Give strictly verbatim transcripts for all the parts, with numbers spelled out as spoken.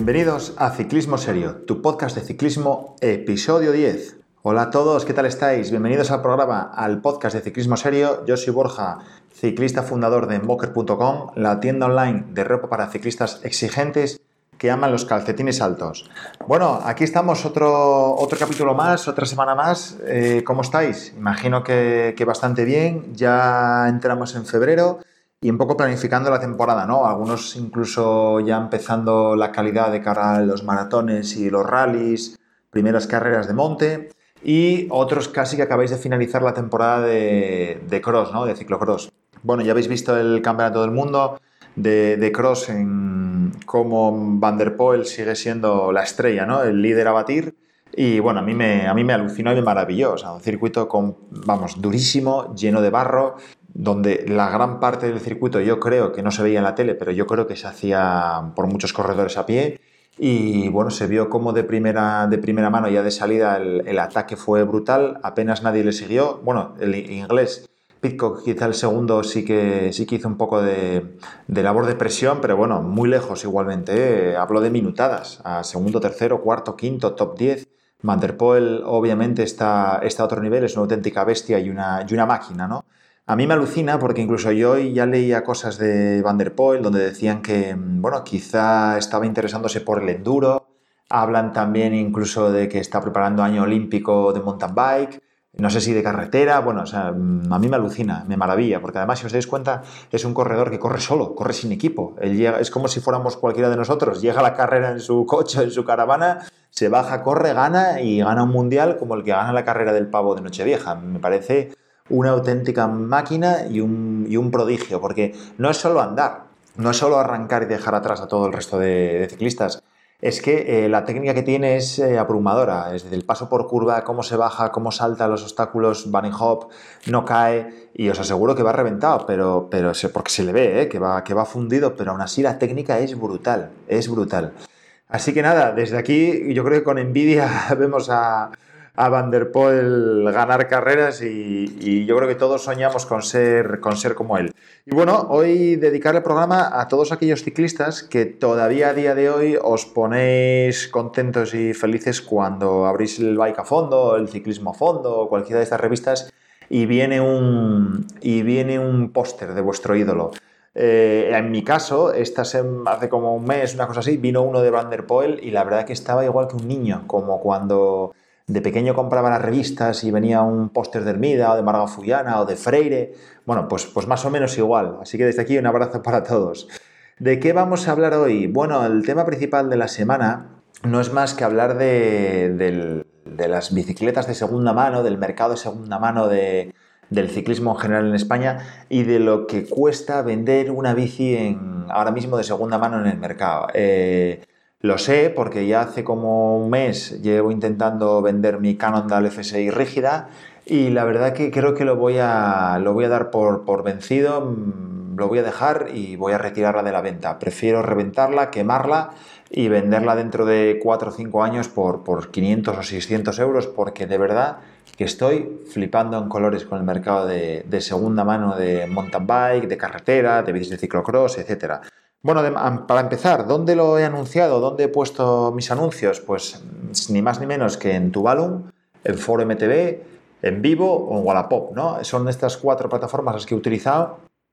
Bienvenidos a Ciclismo Serio, tu podcast de ciclismo, episodio diez. Hola a todos, ¿qué tal estáis? Bienvenidos al programa, al podcast de Ciclismo Serio. Yo soy Borja, ciclista fundador de Emboker punto com, la tienda online de ropa para ciclistas exigentes que aman los calcetines altos. Bueno, aquí estamos, otro, otro capítulo más, otra semana más. Eh, ¿Cómo estáis? Imagino que, que bastante bien. Ya entramos en febrero y un poco planificando la temporada, ¿no? Algunos incluso ya empezando la calidad de cara a los maratones y los rallies, primeras carreras de monte, y otros casi que acabáis de finalizar la temporada de, de cross, ¿no? De ciclocross. Bueno, ya habéis visto el Campeonato del Mundo de, de cross, en cómo Van der Poel sigue siendo la estrella, ¿no? El líder a batir. Y bueno, a mí me, a mí me alucinó y me maravilló. O sea, un circuito con, vamos, durísimo, lleno de barro, donde la gran parte del circuito yo creo que no se veía en la tele, pero yo creo que se hacía por muchos corredores a pie. Y bueno, se vio como de primera, de primera mano, ya de salida, el, el ataque fue brutal, apenas nadie le siguió. Bueno, el inglés Pidcock, quizá el segundo, sí que, sí que hizo un poco de, de labor de presión, pero bueno, muy lejos igualmente. ¿eh? Hablo de minutadas, a segundo, tercero, cuarto, quinto, top diez. Van der Poel obviamente está, está a otro nivel, es una auténtica bestia y una, y una máquina, ¿no? A mí me alucina porque incluso yo ya leía cosas de Van der Poel donde decían que, bueno, quizá estaba interesándose por el enduro. Hablan también incluso de que está preparando año olímpico de mountain bike. No sé si de carretera. Bueno, o sea, a mí me alucina, me maravilla, porque además, si os dais cuenta, es un corredor que corre solo, corre sin equipo. Él llega, es como si fuéramos cualquiera de nosotros. Llega a la carrera en su coche, en su caravana, se baja, corre, gana y gana un mundial como el que gana la carrera del pavo de Nochevieja. Me parece una auténtica máquina y un, y un prodigio, porque no es solo andar, no es solo arrancar y dejar atrás a todo el resto de, de ciclistas. Es que eh, la técnica que tiene es eh, abrumadora, es desde el paso por curva, cómo se baja, cómo salta los obstáculos, bunny hop, no cae, y os aseguro que va reventado, pero, pero porque se le ve, eh, que, va, que va fundido, pero aún así la técnica es brutal, es brutal. Así que nada, desde aquí yo creo que con envidia vemos a, a Van der Poel ganar carreras y, y yo creo que todos soñamos con ser, con ser como él. Y bueno, hoy dedicar el programa a todos aquellos ciclistas que todavía a día de hoy os ponéis contentos y felices cuando abrís el Bike a Fondo, el Ciclismo a Fondo o cualquiera de estas revistas y viene un, y viene un póster de vuestro ídolo. Eh, en mi caso, esta sem- hace como un mes, una cosa así, vino uno de Van der Poel y la verdad que estaba igual que un niño, como cuando de pequeño compraba las revistas y venía un póster de Hermida o de Marga Fullana o de Freire. Bueno, pues, pues más o menos igual. Así que desde aquí un abrazo para todos. ¿De qué vamos a hablar hoy? Bueno, el tema principal de la semana no es más que hablar de, del- de las bicicletas de segunda mano, del mercado de segunda mano de, del ciclismo en general en España y de lo que cuesta vender una bici en, ahora mismo de segunda mano en el mercado. Eh, lo sé porque ya hace como un mes llevo intentando vender mi Cannondale F S I rígida y la verdad que creo que lo voy a, lo voy a dar por, por vencido, mm, lo voy a dejar y voy a retirarla de la venta. Prefiero reventarla, quemarla y venderla dentro de cuatro o cinco años por, por quinientos o seiscientos euros porque de verdad que estoy flipando en colores con el mercado de, de segunda mano de mountain bike, de carretera, de bicis de ciclocross, etcétera. Bueno, de, para empezar, ¿dónde lo he anunciado? ¿Dónde he puesto mis anuncios? Pues ni más ni menos que en Tuvalu, en Foro M T V, en Vivo o en Wallapop, ¿no? Son estas cuatro plataformas las que he utilizado.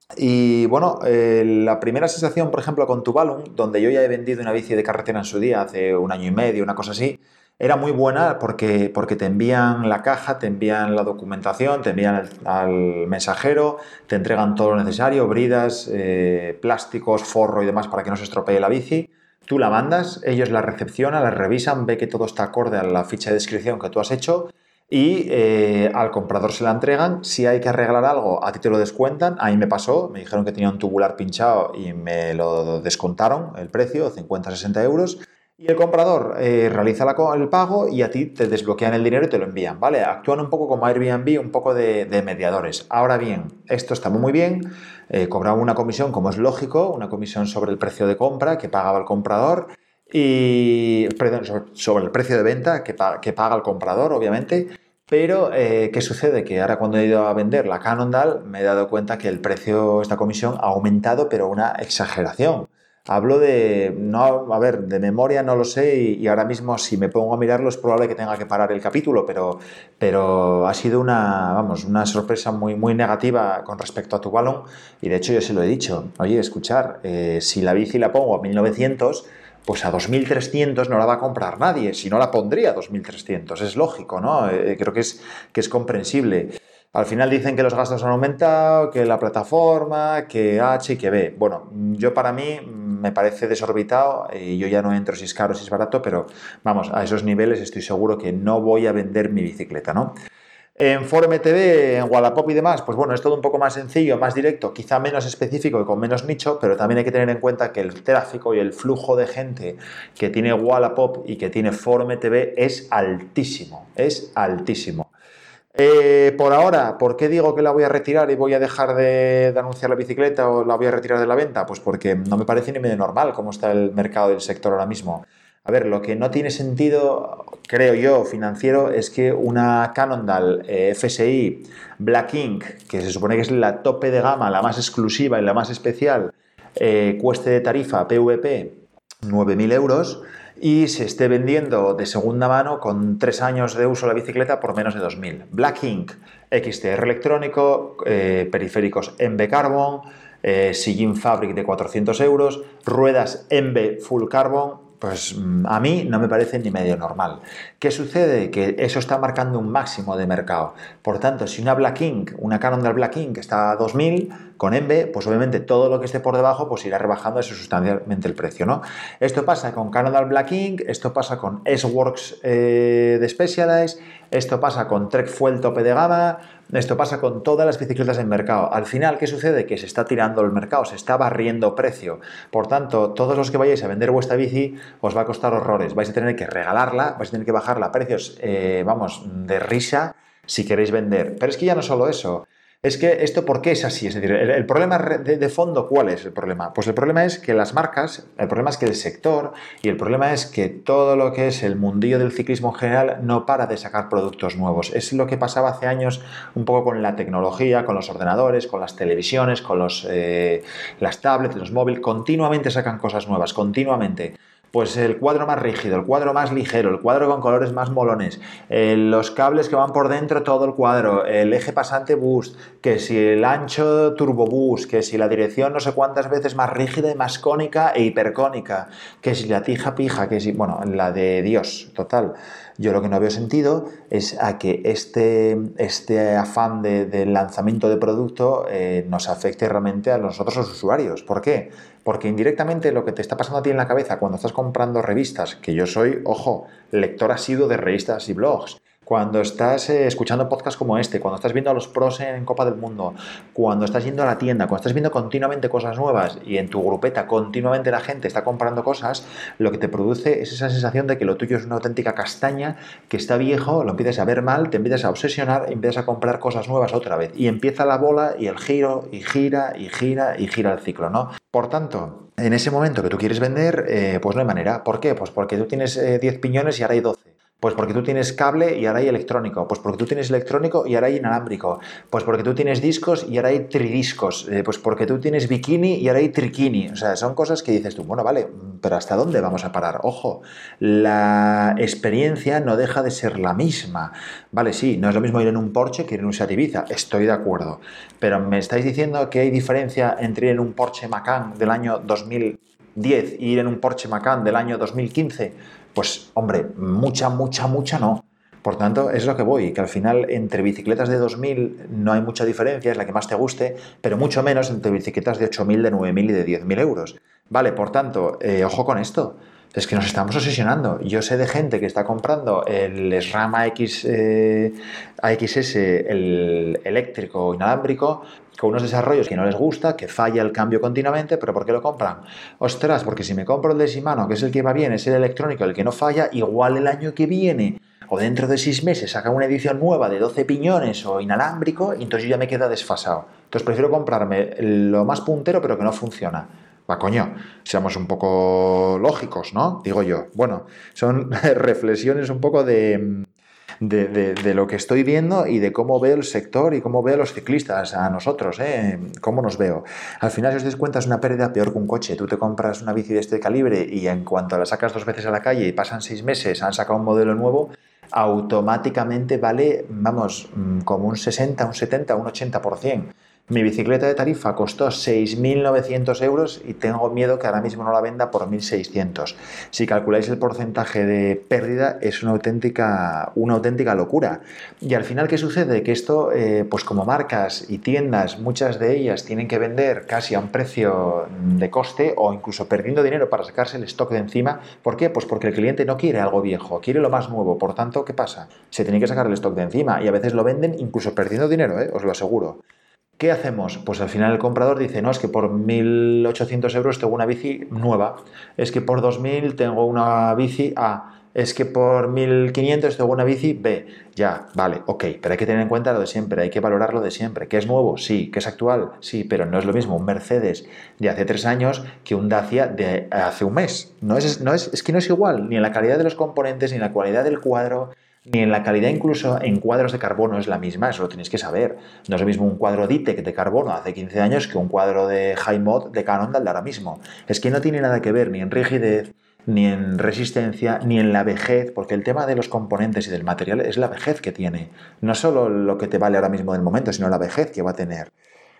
Y bueno, eh, la primera sensación, por ejemplo, con Tuvalu, donde yo ya he vendido una bici de carretera en su día, hace un año y medio, una cosa así, era muy buena porque, porque te envían la caja, te envían la documentación, te envían el, al mensajero, te entregan todo lo necesario, bridas, eh, plásticos, forro y demás para que no se estropee la bici. Tú la mandas, ellos la recepcionan, la revisan, ve que todo está acorde a la ficha de descripción que tú has hecho y eh, al comprador se la entregan. Si hay que arreglar algo, a ti te lo descuentan. A mí me pasó, me dijeron que tenía un tubular pinchado y me lo descontaron el precio, cincuenta a sesenta euros. Y el comprador eh, realiza la, el pago y a ti te desbloquean el dinero y te lo envían, ¿vale? Actúan un poco como Airbnb, un poco de, de mediadores. Ahora bien, esto está muy bien, eh, cobraba una comisión, como es lógico, una comisión sobre el precio de compra que pagaba el comprador y, perdón, sobre, sobre el precio de venta que, pa, que paga el comprador, obviamente. Pero, eh, ¿qué sucede? Que ahora cuando he ido a vender la Cannondale me he dado cuenta que el precio, esta comisión, ha aumentado, pero una exageración. Hablo de, no, a ver, de memoria no lo sé y, y ahora mismo si me pongo a mirarlo es probable que tenga que parar el capítulo, pero, pero ha sido una, vamos, una sorpresa muy, muy negativa con respecto a Tuvalu y de hecho yo se lo he dicho, oye, escuchar, eh, si la bici la pongo a mil novecientos, pues a dos mil trescientos no la va a comprar nadie, si no la pondría a dos mil trescientos, es lógico, ¿no? Eh, creo que es, que es comprensible. Al final dicen que los gastos han aumentado, que la plataforma, que H y que B. Bueno, yo para mí me parece desorbitado y yo ya no entro si es caro o si es barato, pero vamos, a esos niveles estoy seguro que no voy a vender mi bicicleta, ¿no? En Foro M T V, en Wallapop y demás, pues bueno, es todo un poco más sencillo, más directo, quizá menos específico y con menos nicho, pero también hay que tener en cuenta que el tráfico y el flujo de gente que tiene Wallapop y que tiene Foro M T V es altísimo, es altísimo. Eh, por ahora, ¿por qué digo que la voy a retirar y voy a dejar de, de anunciar la bicicleta o la voy a retirar de la venta? Pues porque no me parece ni medio normal cómo está el mercado del sector ahora mismo. A ver, lo que no tiene sentido, creo yo, financiero, es que una Cannondale eh, F S I Black Ink, que se supone que es la tope de gama, la más exclusiva y la más especial, eh, cueste de tarifa P V P nueve mil euros y se esté vendiendo de segunda mano con tres años de uso la bicicleta por menos de dos mil. Black Ink, X T R electrónico, eh, periféricos M B Carbon, eh, sillín Fabric de cuatrocientos euros, ruedas M B Full Carbon. Pues a mí no me parece ni medio normal. ¿Qué sucede? Que eso está marcando un máximo de mercado. Por tanto, si una Black Ink, una Cannondale Black Ink está a dos mil con M B, pues obviamente todo lo que esté por debajo pues irá rebajando eso sustancialmente el precio, ¿no? Esto pasa con Cannondale Black Ink, esto pasa con S-Works eh, de Specialized, esto pasa con Trek Fuel tope de gama, esto pasa con todas las bicicletas en mercado. Al final, ¿qué sucede? Que se está tirando el mercado, se está barriendo precio. Por tanto, todos los que vayáis a vender vuestra bici os va a costar horrores. Vais a tener que regalarla, vais a tener que bajarla a precios, eh, vamos, de risa si queréis vender. Pero es que ya no solo eso. Es que esto, ¿por qué es así? Es decir, el, el problema de, de fondo, ¿cuál es el problema? Pues el problema es que las marcas, el problema es que el sector y el problema es que todo lo que es el mundillo del ciclismo en general no para de sacar productos nuevos. Es lo que pasaba hace años un poco con la tecnología, con los ordenadores, con las televisiones, con los, eh, las tablets, los móviles. Continuamente sacan cosas nuevas, continuamente. Pues el cuadro más rígido, el cuadro más ligero, el cuadro con colores más molones, eh, los cables que van por dentro todo el cuadro, el eje pasante boost, que si el ancho turbo boost, que si la dirección no sé cuántas veces más rígida y más cónica e hipercónica, que si la tija pija, que si, bueno, la de Dios, total. Yo lo que no veo sentido es a que este, este afán de, de lanzamiento de producto eh, nos afecte realmente a nosotros los usuarios. ¿Por qué? Porque indirectamente lo que te está pasando a ti en la cabeza cuando estás comprando revistas, que yo soy, ojo, lector asiduo de revistas y blogs, cuando estás eh, escuchando podcasts como este, cuando estás viendo a los pros en Copa del Mundo, cuando estás yendo a la tienda, cuando estás viendo continuamente cosas nuevas y en tu grupeta continuamente la gente está comprando cosas, lo que te produce es esa sensación de que lo tuyo es una auténtica castaña, que está viejo, lo empiezas a ver mal, te empiezas a obsesionar, empiezas a comprar cosas nuevas otra vez y empieza la bola y el giro y gira y gira y gira el ciclo, ¿no? Por tanto, en ese momento que tú quieres vender, eh, pues no hay manera. ¿Por qué? Pues porque tú tienes eh, diez piñones y ahora hay doce. Pues porque tú tienes cable y ahora hay electrónico. Pues porque tú tienes electrónico y ahora hay inalámbrico. Pues porque tú tienes discos y ahora hay tridiscos. Eh, pues porque tú tienes bikini y ahora hay triquini. O sea, son cosas que dices tú, bueno, vale, pero ¿hasta dónde vamos a parar? Ojo, la experiencia no deja de ser la misma. Vale, sí, no es lo mismo ir en un Porsche que ir en un Seat Ibiza. Estoy de acuerdo. Pero me estáis diciendo que hay diferencia entre ir en un Porsche Macan del año dos mil diez y ir en un Porsche Macan del año dos mil quince. Pues, hombre, mucha, mucha, mucha no. Por tanto, es lo que voy, que al final entre bicicletas de dos mil no hay mucha diferencia, es la que más te guste, pero mucho menos entre bicicletas de ocho mil, de nueve mil y de diez mil euros. Vale, por tanto, eh, ojo con esto. Es que nos estamos obsesionando. Yo sé de gente que está comprando el SRAM A X, eh, A X S, el eléctrico inalámbrico, con unos desarrollos que no les gusta, que falla el cambio continuamente, pero ¿por qué lo compran? Ostras, porque si me compro el de Shimano, que es el que va bien, es el electrónico, el que no falla, igual el año que viene o dentro de seis meses saca una edición nueva de doce piñones o inalámbrico y entonces yo ya me queda desfasado. Entonces prefiero comprarme lo más puntero pero que no funciona. Va, coño, seamos un poco lógicos, ¿no? Digo yo. Bueno, son reflexiones un poco de... de, de, de lo que estoy viendo y de cómo veo el sector y cómo veo a los ciclistas, a nosotros, ¿eh? Cómo nos veo. Al final, si os dais cuenta, es una pérdida peor que un coche. Tú te compras una bici de este calibre y en cuanto la sacas dos veces a la calle y pasan seis meses, han sacado un modelo nuevo, automáticamente vale, vamos, como un sesenta, un setenta, un ochenta por ciento. Mi bicicleta de tarifa costó seis mil novecientos euros y tengo miedo que ahora mismo no la venda por mil seiscientos. Si calculáis el porcentaje de pérdida, es una auténtica, una auténtica locura. Y al final, ¿qué sucede? Que esto, eh, pues como marcas y tiendas, muchas de ellas tienen que vender casi a un precio de coste o incluso perdiendo dinero para sacarse el stock de encima. ¿Por qué? Pues porque el cliente no quiere algo viejo, quiere lo más nuevo. Por tanto, ¿qué pasa? Se tiene que sacar el stock de encima y a veces lo venden incluso perdiendo dinero, ¿eh? Os lo aseguro. ¿Qué hacemos? Pues al final el comprador dice, no, es que por mil ochocientos euros tengo una bici nueva, es que por dos mil tengo una bici A, es que por mil quinientos tengo una bici B. Ya, vale, ok, pero hay que tener en cuenta lo de siempre, hay que valorar lo de siempre. ¿Que es nuevo? Sí. ¿Que es actual? Sí, pero no es lo mismo un Mercedes de hace tres años que un Dacia de hace un mes. No es, no es, es que no es igual, ni en la calidad de los componentes, ni en la cualidad del cuadro, ni en la calidad incluso en cuadros de carbono es la misma, eso lo tenéis que saber. No es lo mismo un cuadro Ditec de carbono hace quince años que un cuadro de Hi-Mod de Canon del de ahora mismo. Es que no tiene nada que ver ni en rigidez, ni en resistencia, ni en la vejez, porque el tema de los componentes y del material es la vejez que tiene. No solo lo que te vale ahora mismo del momento, sino la vejez que va a tener.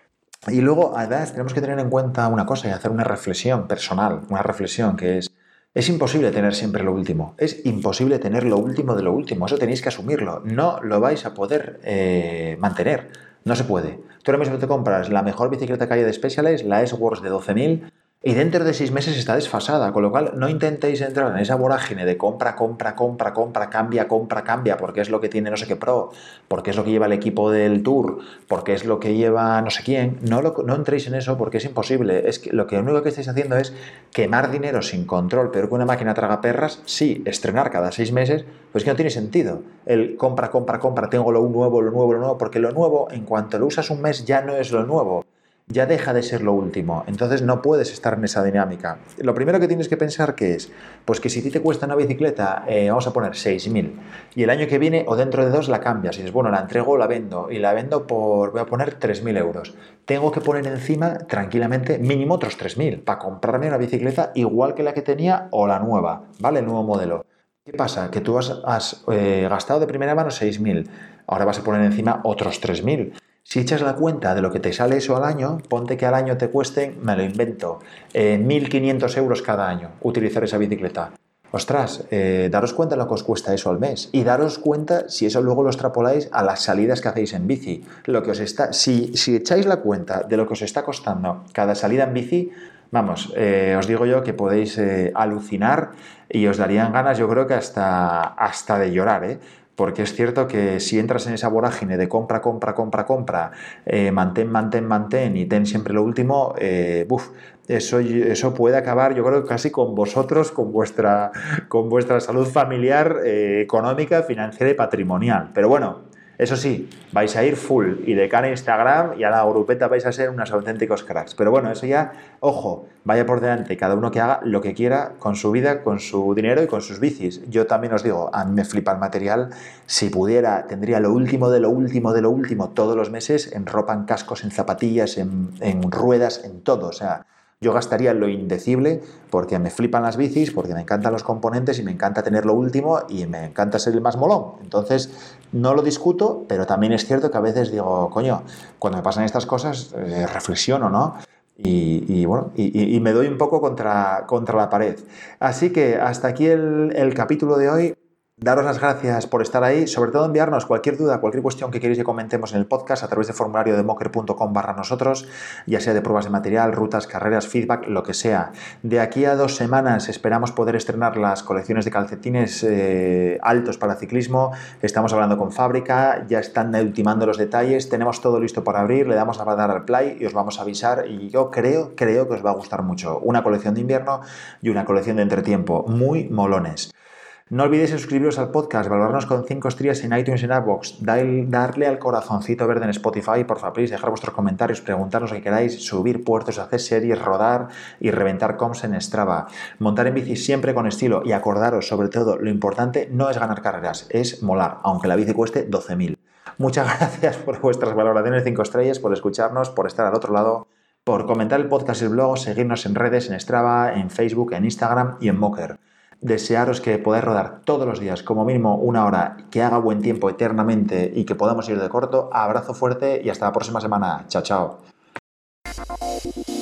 Y luego, además, tenemos que tener en cuenta una cosa y hacer una reflexión personal, una reflexión que es: es imposible tener siempre lo último, es imposible tener lo último de lo último, eso tenéis que asumirlo, no lo vais a poder eh, mantener, no se puede. Tú ahora mismo te compras la mejor bicicleta que hay de Specialized, la S-Works de doce mil, y dentro de seis meses está desfasada, con lo cual no intentéis entrar en esa vorágine de compra, compra, compra, compra, cambia, compra, cambia, porque es lo que tiene no sé qué Pro, porque es lo que lleva el equipo del Tour, porque es lo que lleva no sé quién. No, lo, no entréis en eso porque es imposible. Es que lo que único que estáis haciendo es quemar dinero sin control, peor que una máquina tragaperras. Sí, estrenar cada seis meses, pues que no tiene sentido. El compra, compra, compra, tengo lo nuevo, lo nuevo, lo nuevo, porque lo nuevo, en cuanto lo usas un mes, ya no es lo nuevo. Ya deja de ser lo último, entonces no puedes estar en esa dinámica. Lo primero que tienes que pensar que es, pues que si a ti te cuesta una bicicleta, eh, vamos a poner seis mil, y el año que viene o dentro de dos la cambias, y dices, bueno, la entrego o la vendo, y la vendo por, voy a poner tres mil euros. Tengo que poner encima, tranquilamente, mínimo otros tres mil, para comprarme una bicicleta igual que la que tenía o la nueva, ¿vale? El nuevo modelo. ¿Qué pasa? Que tú has, has eh, gastado de primera mano seis mil, ahora vas a poner encima otros tres mil. Si echas la cuenta de lo que te sale eso al año, ponte que al año te cuesten, me lo invento, eh, mil quinientos euros cada año utilizar esa bicicleta. Ostras, eh, daros cuenta de lo que os cuesta eso al mes y daros cuenta si eso luego lo extrapoláis a las salidas que hacéis en bici. Lo que os está, si, si echáis la cuenta de lo que os está costando cada salida en bici, vamos, eh, os digo yo que podéis eh, alucinar y os darían ganas, yo creo que hasta, hasta de llorar, ¿eh? Porque es cierto que si entras en esa vorágine de compra, compra, compra, compra, eh, mantén, mantén, mantén y ten siempre lo último, eh, buf, eso, eso puede acabar, yo creo, casi con vosotros, con vuestra, con vuestra salud familiar, eh, económica, financiera y patrimonial. Pero bueno, eso sí, vais a ir full y de cara a Instagram y a la grupeta vais a ser unos auténticos cracks. Pero bueno, eso ya, ojo, vaya por delante, cada uno que haga lo que quiera con su vida, con su dinero y con sus bicis. Yo también os digo, a mí me flipa el material. Si pudiera, tendría lo último de lo último de lo último todos los meses en ropa, en cascos, en zapatillas, en, en ruedas, en todo. O sea, yo gastaría lo indecible porque me flipan las bicis, porque me encantan los componentes y me encanta tener lo último y me encanta ser el más molón. Entonces, no lo discuto, pero también es cierto que a veces digo, coño, cuando me pasan estas cosas, eh, reflexiono, ¿no? Y, y bueno, y, y me doy un poco contra, contra la pared. Así que hasta aquí el, el capítulo de hoy. Daros las gracias por estar ahí, sobre todo enviarnos cualquier duda, cualquier cuestión que queréis que comentemos en el podcast a través de formulario de mocker punto com barra nosotros, ya sea de pruebas de material, rutas, carreras, feedback, lo que sea. De aquí a dos semanas esperamos poder estrenar las colecciones de calcetines eh, altos para ciclismo. Estamos hablando con fábrica, ya están ultimando los detalles, tenemos todo listo para abrir, le damos a dar al play y os vamos a avisar y yo creo, creo que os va a gustar mucho. Una colección de invierno y una colección de entretiempo, muy molones. No olvidéis suscribiros al podcast, valorarnos con cinco estrellas en iTunes y en iVoox, darle al corazoncito verde en Spotify, por favor, please, dejar vuestros comentarios, preguntarnos lo que queráis, subir puertos, hacer series, rodar y reventar comps en Strava. Montar en bici siempre con estilo y acordaros, sobre todo, lo importante no es ganar carreras, es molar, aunque la bici cueste doce mil. Muchas gracias por vuestras valoraciones de cinco estrellas, por escucharnos, por estar al otro lado, por comentar el podcast y el blog, seguirnos en redes, en Strava, en Facebook, en Instagram y en Mocker. Desearos que podáis rodar todos los días, como mínimo una hora, que haga buen tiempo eternamente y que podamos ir de corto. Abrazo fuerte y hasta la próxima semana. Chao, chao.